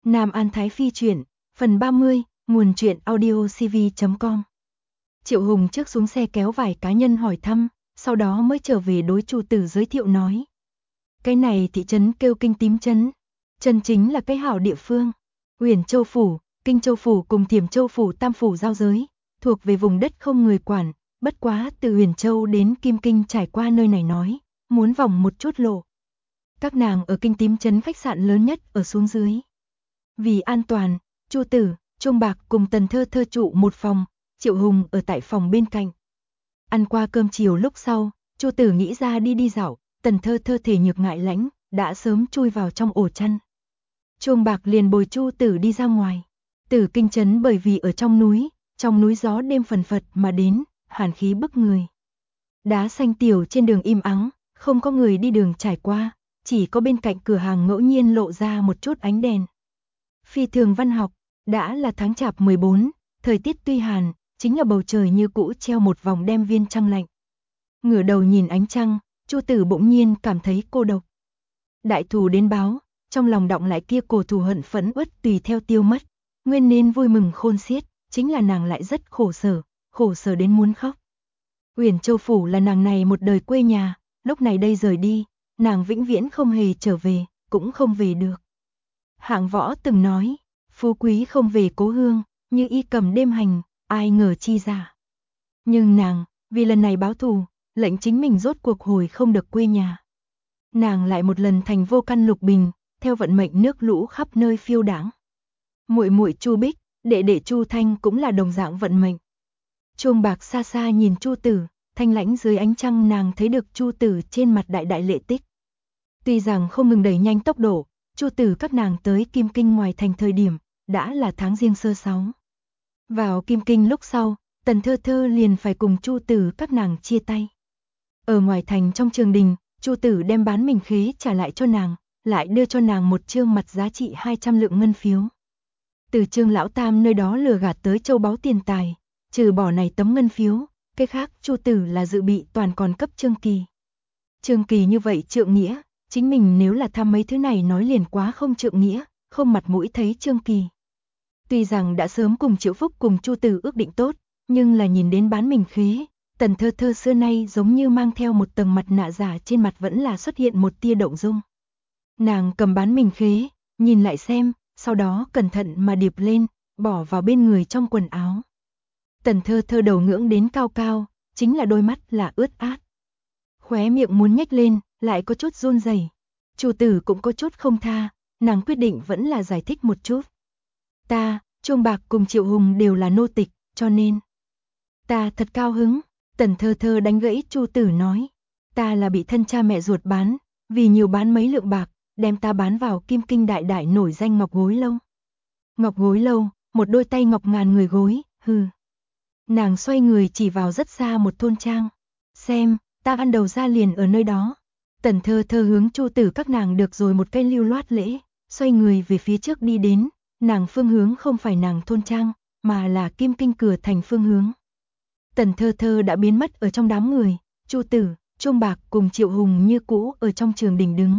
Nam An Thái Phi truyện, phần 30, nguồn truyện audio cv.com. Triệu Hùng trước xuống xe kéo vài cá nhân hỏi thăm, sau đó mới trở về đối Chu Tử giới thiệu nói. Cái này thị trấn kêu Kinh Tím Trấn, chân chính là cái hảo địa phương. Huyền Châu Phủ, Kinh Châu Phủ cùng Thiểm Châu Phủ tam phủ giao giới, thuộc về vùng đất không người quản, bất quá từ Huyền Châu đến Kim Kinh trải qua nơi này nói, muốn vòng một chút lộ. Các nàng ở Kinh Tím Trấn khách sạn lớn nhất ở xuống dưới. Vì an toàn, Chu Tử, Trung Bạc cùng Tần Thơ Thơ trụ một phòng, Triệu Hùng ở tại phòng bên cạnh. Ăn qua cơm chiều lúc sau, Chu Tử nghĩ ra đi dạo, Tần Thơ Thơ thể nhược ngại lãnh, đã sớm chui vào trong ổ chăn. Trung Bạc liền bồi Chu Tử đi ra ngoài. Tử Kinh Trấn bởi vì ở trong núi gió đêm phần phật mà đến, hàn khí bức người. Đá xanh tiểu trên đường im ắng, không có người đi đường trải qua, chỉ có bên cạnh cửa hàng ngẫu nhiên lộ ra một chút ánh đèn. Phi thường văn học, đã là tháng chạp 14, thời tiết tuy hàn, chính là bầu trời như cũ treo một vòng đem viên trăng lạnh. Ngửa đầu nhìn ánh trăng, Chu Tử bỗng nhiên cảm thấy cô độc. Đại thù đến báo, trong lòng đọng lại kia cổ thù hận phẫn uất tùy theo tiêu mất, nguyên nên vui mừng khôn xiết, chính là nàng lại rất khổ sở đến muốn khóc. Huyền Châu Phủ là nàng này một đời quê nhà, lúc này đây rời đi, nàng vĩnh viễn không hề trở về, cũng không về được. Hạng Võ từng nói, phú quý không về cố hương, như y cầm đêm hành, ai ngờ chi giả. Nhưng nàng, vì lần này báo thù, lệnh chính mình rốt cuộc hồi không được quê nhà. Nàng lại một lần thành vô căn lục bình, theo vận mệnh nước lũ khắp nơi phiêu đãng. Muội muội Chu Bích, đệ đệ Chu Thanh cũng là đồng dạng vận mệnh. Chuông bạc xa xa nhìn Chu Tử, thanh lãnh dưới ánh trăng nàng thấy được Chu Tử trên mặt đại lệ tích. Tuy rằng không ngừng đẩy nhanh tốc độ, Chu Tử các nàng tới Kim Kinh ngoài thành thời điểm, đã là tháng Giêng sơ 6. Vào Kim Kinh lúc sau, Tần Thơ Thơ liền phải cùng Chu Tử các nàng chia tay. Ở ngoài thành trong trường đình, Chu Tử đem bán mình khế trả lại cho nàng, lại đưa cho nàng một trương mặt giá trị 200 lượng ngân phiếu. Từ Trương lão tam nơi đó lừa gạt tới châu báu tiền tài, trừ bỏ này tấm ngân phiếu, cái khác Chu Tử là dự bị toàn còn cấp Trương Kỳ. Trương Kỳ như vậy trượng nghĩa, chính mình nếu là tham mấy thứ này nói liền quá không trượng nghĩa, không mặt mũi thấy Trương Kỳ. Tuy rằng đã sớm cùng Triệu Phúc cùng Chu Tử ước định tốt, nhưng là nhìn đến bán mình khế, Tần Thơ Thơ xưa nay giống như mang theo một tầng mặt nạ giả, trên mặt vẫn là xuất hiện một tia động dung. Nàng cầm bán mình khế, nhìn lại xem, sau đó cẩn thận mà điệp lên, bỏ vào bên người trong quần áo. Tần Thơ Thơ đầu ngưỡng đến cao cao, chính là đôi mắt là ướt át. Khóe miệng muốn nhếch lên, lại có chút run rẩy. Chu Tử cũng có chút không tha, nàng quyết định vẫn là giải thích một chút. Ta, Chuông Bạc cùng Triệu Hùng đều là nô tịch, cho nên ta thật cao hứng. Tần Thơ Thơ đánh gãy Chu Tử nói, ta là bị thân cha mẹ ruột bán, vì nhiều bán mấy lượng bạc, đem ta bán vào Kim Kinh đại nổi danh Ngọc Gối Lâu. Ngọc Gối Lâu, một đôi tay ngọc ngàn người gối, hừ. Nàng xoay người chỉ vào rất xa một thôn trang. Xem, ta ăn đầu ra liền ở nơi đó. Tần Thơ Thơ hướng Chu Tử các nàng được rồi một cây lưu loát lễ, xoay người về phía trước đi đến, nàng phương hướng không phải nàng thôn trang, mà là Kim Kinh cửa thành phương hướng. Tần Thơ Thơ đã biến mất ở trong đám người, Chu Tử, Chuông Bạc cùng Triệu Hùng như cũ ở trong trường đình đứng.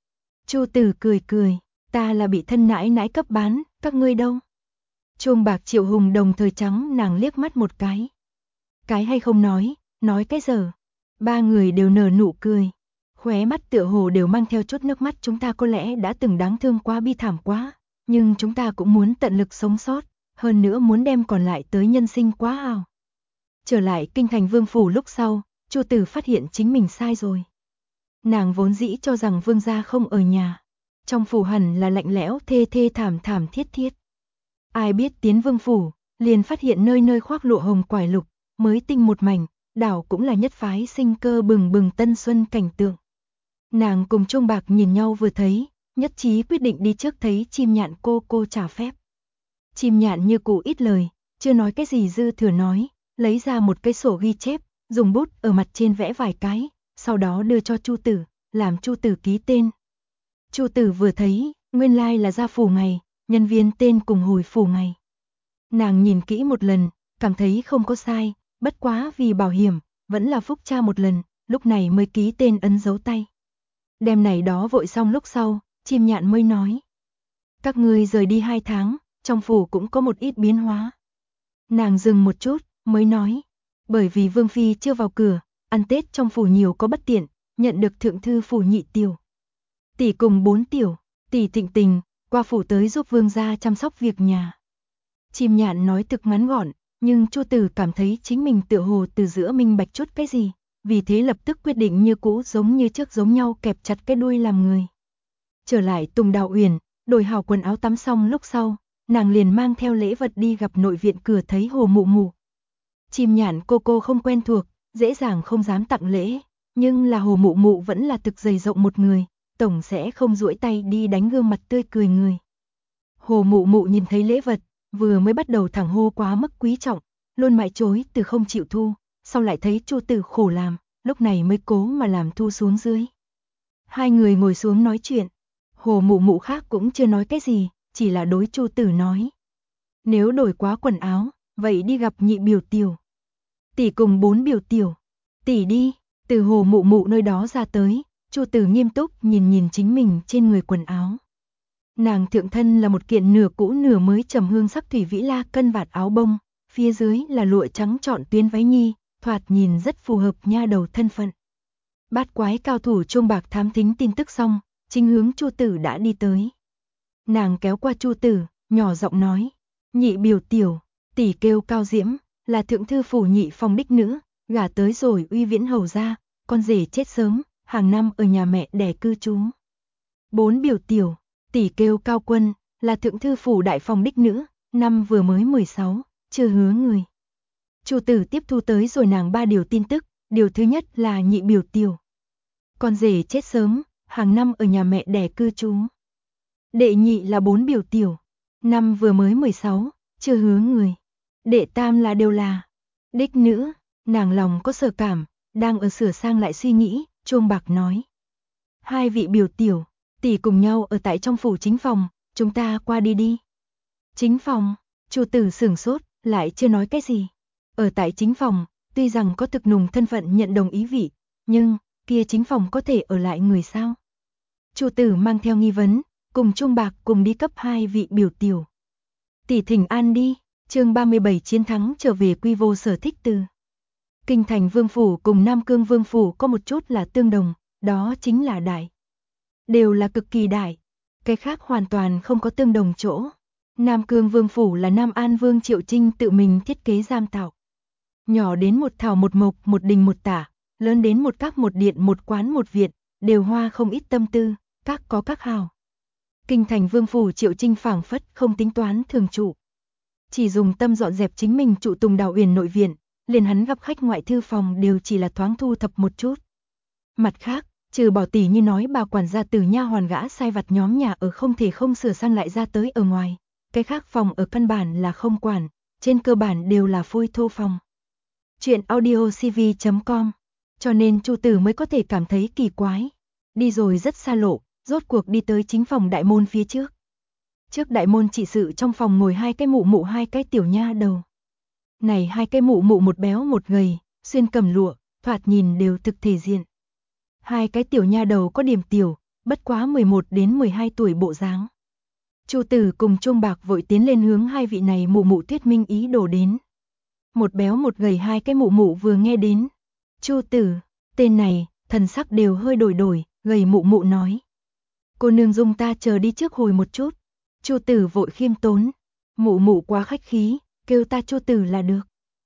Chu Tử cười, ta là bị thân nãi cấp bán, các ngươi đâu? Chuông Bạc Triệu Hùng đồng thời trắng nàng liếc mắt một cái. Cái hay không nói cái giờ. Ba người đều nở nụ cười, khóe mắt tựa hồ đều mang theo chút nước mắt. Chúng ta có lẽ đã từng đáng thương quá, bi thảm quá, nhưng chúng ta cũng muốn tận lực sống sót, hơn nữa muốn đem còn lại tới nhân sinh quá ảo. Trở lại kinh thành vương phủ lúc sau, Chu Tử phát hiện chính mình sai rồi. Nàng vốn dĩ cho rằng vương gia không ở nhà, trong phủ hẳn là lạnh lẽo thê thảm thiết. Ai biết tiến vương phủ, liền phát hiện nơi nơi khoác lụa hồng quải lục, mới tinh một mảnh, đảo cũng là nhất phái sinh cơ bừng tân xuân cảnh tượng. Nàng cùng Chuông Bạc nhìn nhau vừa thấy, nhất trí quyết định đi trước thấy Chim Nhạn cô trả phép. Chim Nhạn như cũ ít lời, chưa nói cái gì dư thừa nói, lấy ra một cái sổ ghi chép, dùng bút ở mặt trên vẽ vài cái, sau đó đưa cho Chu Tử, làm Chu Tử ký tên. Chu Tử vừa thấy, nguyên lai là ra phủ ngày, nhân viên tên cùng hồi phủ ngày. Nàng nhìn kỹ một lần, cảm thấy không có sai, bất quá vì bảo hiểm, vẫn là phúc tra một lần, lúc này mới ký tên ấn dấu tay. Đem này đó vội xong lúc sau, Chim Nhạn mới nói. Các ngươi rời đi 2 tháng, trong phủ cũng có một ít biến hóa. Nàng dừng một chút, mới nói. Bởi vì Vương Phi chưa vào cửa, ăn Tết trong phủ nhiều có bất tiện, nhận được thượng thư phủ nhị tiểu tỷ cùng 4 tiểu tỷ Thịnh Tình, qua phủ tới giúp Vương gia chăm sóc việc nhà. Chim Nhạn nói thực ngắn gọn, nhưng Chu Tử cảm thấy chính mình tựa hồ từ giữa minh bạch chút cái gì, vì thế lập tức quyết định như cũ giống như trước giống nhau kẹp chặt cái đuôi làm người. Trở lại Tùng Đào Uyển, đổi hào quần áo tắm xong lúc sau, nàng liền mang theo lễ vật đi gặp nội viện cửa thấy Hồ Mụ Mụ. Chim Nhạn cô không quen thuộc, dễ dàng không dám tặng lễ, nhưng là Hồ Mụ Mụ vẫn là thực dày rộng một người, tổng sẽ không duỗi tay đi đánh gương mặt tươi cười người. Hồ Mụ Mụ nhìn thấy lễ vật, vừa mới bắt đầu thẳng hô quá mức quý trọng, luôn mãi chối từ không chịu thu, sau lại thấy Chu Tử khổ làm, lúc này mới cố mà làm thu xuống dưới. Hai người ngồi xuống nói chuyện, Hồ Mụ Mụ khác cũng chưa nói cái gì, chỉ là đối Chu Tử nói. Nếu đổi quá quần áo, vậy đi gặp nhị biểu tiểu tỷ cùng 4 biểu tiểu tỷ đi. Từ Hồ Mụ Mụ nơi đó ra tới, Chu Tử nghiêm túc nhìn chính mình trên người quần áo. Nàng thượng thân là một kiện nửa cũ nửa mới trầm hương sắc thủy vĩ la cân vạt áo bông, phía dưới là lụa trắng trọn tuyến váy nhi, thoạt nhìn rất phù hợp nha đầu thân phận. Bát quái cao thủ chuông bạc thám thính tin tức xong, chính hướng Chu Tử đã đi tới. Nàng kéo qua Chu Tử, nhỏ giọng nói, nhị biểu tiểu tỷ kêu Cao Diễm, là thượng thư phủ nhị phòng đích nữ, gả tới rồi uy viễn hầu ra, con rể chết sớm, hàng năm ở nhà mẹ đẻ cư trú. 4 biểu tiểu tỷ kêu Cao Quân, là thượng thư phủ đại phòng đích nữ, năm vừa mới 16, chưa hứa người. Chu Tử tiếp thu tới rồi nàng 3 điều tin tức, điều thứ nhất là nhị biểu tiểu con rể chết sớm, hàng năm ở nhà mẹ đẻ cư trú. Đệ nhị là 4 biểu tiểu, năm vừa mới 16, chưa hứa người. Đệ tam là đều là đích nữ. Nàng lòng có sở cảm, đang ở sửa sang lại suy nghĩ, chuông bạc nói. 2 vị biểu tiểu tỷ cùng nhau ở tại trong phủ chính phòng, chúng ta qua đi đi. Chính phòng? Chu Tử sửng sốt, lại chưa nói cái gì. Ở tại chính phòng, tuy rằng có thực nùng thân phận nhận đồng ý vị, nhưng kia chính phòng có thể ở lại người sao? Chu Tử mang theo nghi vấn, cùng chuông bạc cùng đi cấp 2 vị biểu tiểu tỷ thỉnh an đi. Chương 37 chiến thắng trở về quy vô sở thích từ. Kinh thành vương phủ cùng Nam Cương vương phủ có một chút là tương đồng, đó chính là đại. Đều là cực kỳ đại, cái khác hoàn toàn không có tương đồng chỗ. Nam Cương vương phủ là Nam An vương Triệu Trinh tự mình thiết kế giam tạo. Nhỏ đến một thảo một mộc một đình một tả, lớn đến một các một điện một quán một viện, đều hoa không ít tâm tư, các có các hào. Kinh thành vương phủ Triệu Trinh phảng phất không tính toán thường trụ. Chỉ dùng tâm dọn dẹp chính mình trụ Tùng Đào Uyển nội viện, liền hắn gặp khách ngoại thư phòng đều chỉ là thoáng thu thập một chút. Mặt khác, trừ bỏ tỷ như nói bà quản gia từ nha hoàn gã sai vặt nhóm nhà ở không thể không sửa sang lại ra tới ở ngoài, cái khác phòng ở căn bản là không quản, trên cơ bản đều là phôi thô phòng. Chuyện audiocv.com, cho nên Chu Tử mới có thể cảm thấy kỳ quái. Đi rồi rất xa lộ, rốt cuộc đi tới chính phòng đại môn phía trước. Trước đại môn trị sự trong phòng ngồi 2 cái mụ mụ 2 cái tiểu nha đầu. Này 2 cái mụ mụ một béo một gầy, xuyên cẩm lụa, thoạt nhìn đều thực thể diện. 2 cái tiểu nha đầu có điểm tiểu, bất quá 11 đến 12 tuổi bộ dáng. Chu Tử cùng chuông bạc vội tiến lên hướng 2 vị này mụ mụ thuyết minh ý đồ đến. Một béo một gầy 2 cái mụ mụ vừa nghe đến Chu Tử, tên này, thần sắc đều hơi đổi, gầy mụ mụ nói. Cô nương dung ta chờ đi trước hồi một chút. Chu Tử vội khiêm tốn, mụ mụ quá khách khí, kêu ta Chu Tử là được.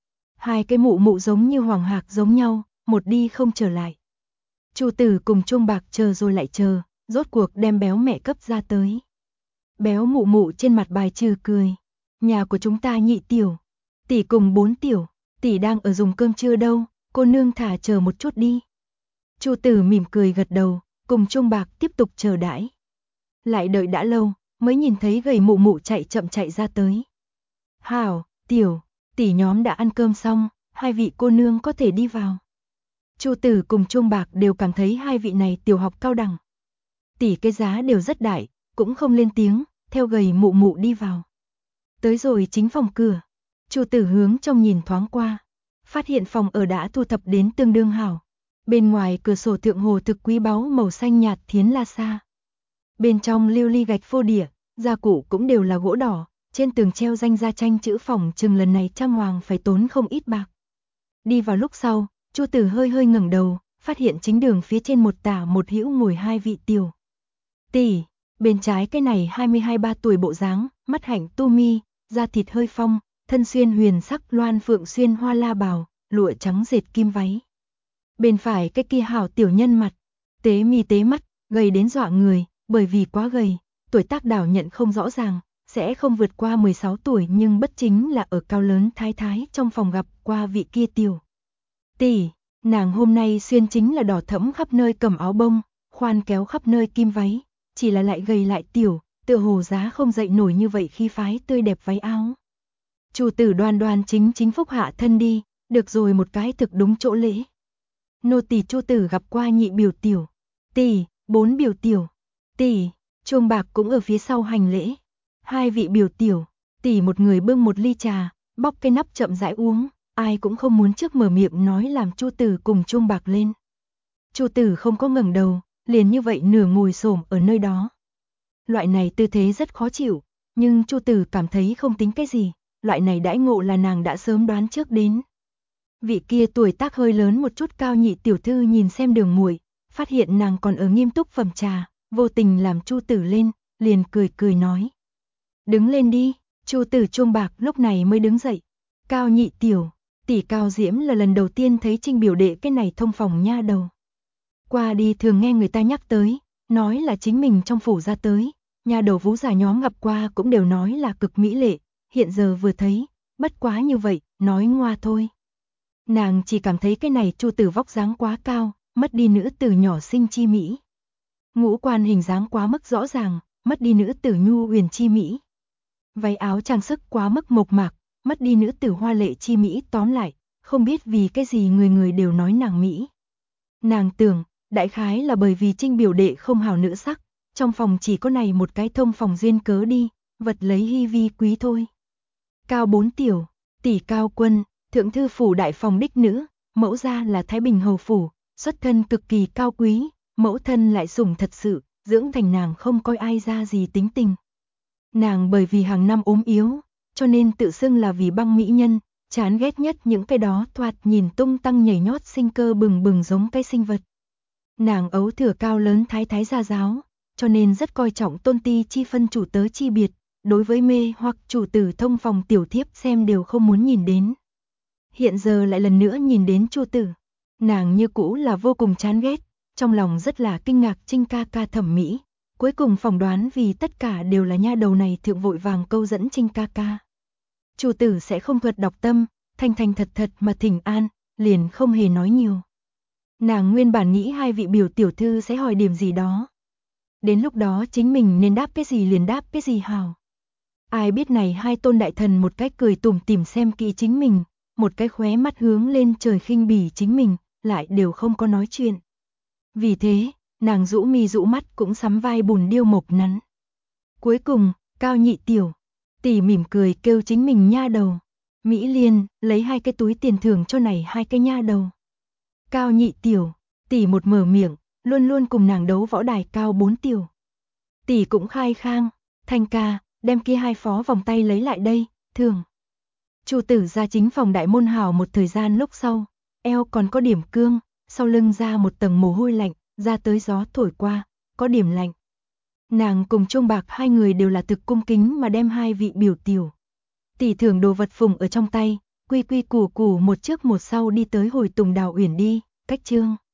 2 cái mụ mụ giống như hoàng hạc giống nhau, một đi không trở lại. Chu Tử cùng chuông bạc chờ rồi lại chờ, rốt cuộc đem béo mẹ cấp ra tới. Béo mụ mụ trên mặt bài trừ cười, nhà của chúng ta nhị tiểu tỷ cùng 4 tiểu tỷ đang ở dùng cơm trưa đâu, cô nương thả chờ một chút đi. Chu Tử mỉm cười gật đầu, cùng chuông bạc tiếp tục chờ đãi. Lại đợi đã lâu, mới nhìn thấy gầy mụ mụ chậm chạy ra tới. Hảo, tiểu tỷ nhóm đã ăn cơm xong, 2 vị cô nương có thể đi vào. Chu Tử cùng chuông bạc đều cảm thấy 2 vị này tiểu học cao đẳng. Tỷ cái giá đều rất đại, cũng không lên tiếng, theo gầy mụ mụ đi vào. Tới rồi chính phòng cửa, Chu Tử hướng trong nhìn thoáng qua, phát hiện phòng ở đã thu thập đến tương đương hảo. Bên ngoài cửa sổ thượng hồ thực quý báu màu xanh nhạt thiến la sa. Bên trong lưu ly gạch phô đỉa, Gia cụ cũng đều là gỗ đỏ, trên tường treo danh gia tranh chữ phỏng chừng lần này Trang Hoàng phải tốn không ít bạc. Đi vào lúc sau, Chu Tử hơi hơi ngẩng đầu, phát hiện chính đường phía trên một tả một hữu ngồi hai vị tiểu tỷ, bên trái cái này 22-23 tuổi bộ dáng, mắt hạnh tu mi, da thịt hơi phong, thân xuyên huyền sắc loan phượng xuyên hoa la bào, lụa trắng dệt kim váy. Bên phải cái kia hảo tiểu nhân mặt, tế mi tế mắt, gầy đến dọa người, bởi vì quá gầy, tuổi tác đảo nhận không rõ ràng, sẽ không vượt qua 16 tuổi nhưng bất chính là ở cao lớn thái thái trong phòng gặp qua vị kia tiểu tỷ. Nàng hôm nay xuyên chính là đỏ thẫm khắp nơi cầm áo bông, khoan kéo khắp nơi kim váy, chỉ là lại gầy lại tiểu, tựa hồ giá không dậy nổi như vậy khi phái tươi đẹp váy áo. Chủ tử đoan đoan chính chính phúc hạ thân đi, được rồi một cái thực đúng chỗ lễ. Nô tỳ Chu Tử gặp qua nhị biểu tiểu tỷ, 4 biểu tiểu tỷ, chuông bạc cũng ở phía sau hành lễ. Hai vị biểu tiểu tỷ một người bưng một ly trà, bóc cái nắp chậm rãi uống, ai cũng không muốn trước mở miệng nói làm Chu Tử cùng chuông bạc lên. Chu Tử không có ngẩng đầu, liền như vậy nửa ngồi xổm ở nơi đó. Loại này tư thế rất khó chịu, nhưng Chu Tử cảm thấy không tính cái gì, loại này đãi ngộ là nàng đã sớm đoán trước đến. Vị kia tuổi tác hơi lớn một chút cao nhị tiểu thư nhìn xem Đường Muội, phát hiện nàng còn ở nghiêm túc phẩm trà, vô tình làm Chu Tử lên, liền cười cười nói: "Đứng lên đi." Chu Tử chuông bạc lúc này mới đứng dậy. Cao nhị tiểu tỷ Cao Diễm là lần đầu tiên thấy Trinh biểu đệ cái này thông phòng nha đầu. Qua đi thường nghe người ta nhắc tới, nói là chính mình trong phủ ra tới, nha đầu vú già nhóm gặp qua cũng đều nói là cực mỹ lệ, hiện giờ vừa thấy, bất quá như vậy, nói ngoa thôi. Nàng chỉ cảm thấy cái này Chu Tử vóc dáng quá cao, mất đi nữ tử nhỏ xinh chi mỹ. Ngũ quan hình dáng quá mức rõ ràng, mất đi nữ tử nhu huyền chi mỹ. Váy áo trang sức quá mức mộc mạc, mất đi nữ tử hoa lệ chi mỹ, tóm lại, không biết vì cái gì người người đều nói nàng mỹ. Nàng tưởng, đại khái là bởi vì Trinh biểu đệ không hảo nữ sắc, trong phòng chỉ có này một cái thông phòng duyên cớ đi, vật lấy hy vi quý thôi. Cao 4 tiểu tỷ Cao Quân, thượng thư phủ đại phòng đích nữ, mẫu gia là Thái Bình hầu phủ, xuất thân cực kỳ cao quý, mẫu thân lại sủng thật sự, dưỡng thành nàng không coi ai ra gì tính tình. Nàng bởi vì hàng năm ốm yếu, cho nên tự xưng là vì băng mỹ nhân, chán ghét nhất những cái đó thoạt nhìn tung tăng nhảy nhót sinh cơ bừng bừng giống cái sinh vật. Nàng ấu thừa cao lớn thái thái gia giáo, cho nên rất coi trọng tôn ti chi phân chủ tớ chi biệt, đối với mê hoặc chủ tử thông phòng tiểu thiếp xem đều không muốn nhìn đến. Hiện giờ lại lần nữa nhìn đến Chu Tử, nàng như cũ là vô cùng chán ghét, trong lòng rất là kinh ngạc Trinh ca ca thẩm mỹ, cuối cùng phỏng đoán vì tất cả đều là nha đầu này thượng vội vàng câu dẫn Trinh ca ca. Chu Tử sẽ không thuật đọc tâm, thành thành thật thật mà thỉnh an, liền không hề nói nhiều. Nàng nguyên bản nghĩ hai vị biểu tiểu thư sẽ hỏi điểm gì đó. Đến lúc đó chính mình nên đáp cái gì liền đáp cái gì hào. Ai biết này hai tôn đại thần một cái cười tủm tỉm xem kỹ chính mình, một cái khóe mắt hướng lên trời khinh bỉ chính mình, lại đều không có nói chuyện. Vì thế, nàng rũ mi rũ mắt cũng sắm vai bùn điêu mộc nắn. Cuối cùng, Cao nhị tiểu tỷ mỉm cười kêu chính mình nha đầu. Mỹ Liên lấy hai cái túi tiền thưởng cho này hai cái nha đầu. Cao nhị tiểu tỷ một mở miệng, luôn luôn cùng nàng đấu võ đài Cao 4 tiểu tỷ cũng khai khang, Thanh ca, đem kia hai phó vòng tay lấy lại đây, thường. Chu Tử ra chính phòng đại môn hào một thời gian lúc sau, eo còn có điểm cương, sau lưng ra một tầng mồ hôi lạnh, ra tới gió thổi qua, có điểm lạnh. Nàng cùng Trung Bạc hai người đều là thực cung kính mà đem hai vị biểu tiểu tỷ thưởng đồ vật phùng ở trong tay, quy quy củ củ một trước một sau đi tới Hồi Tùng Đào Uyển đi, cách chương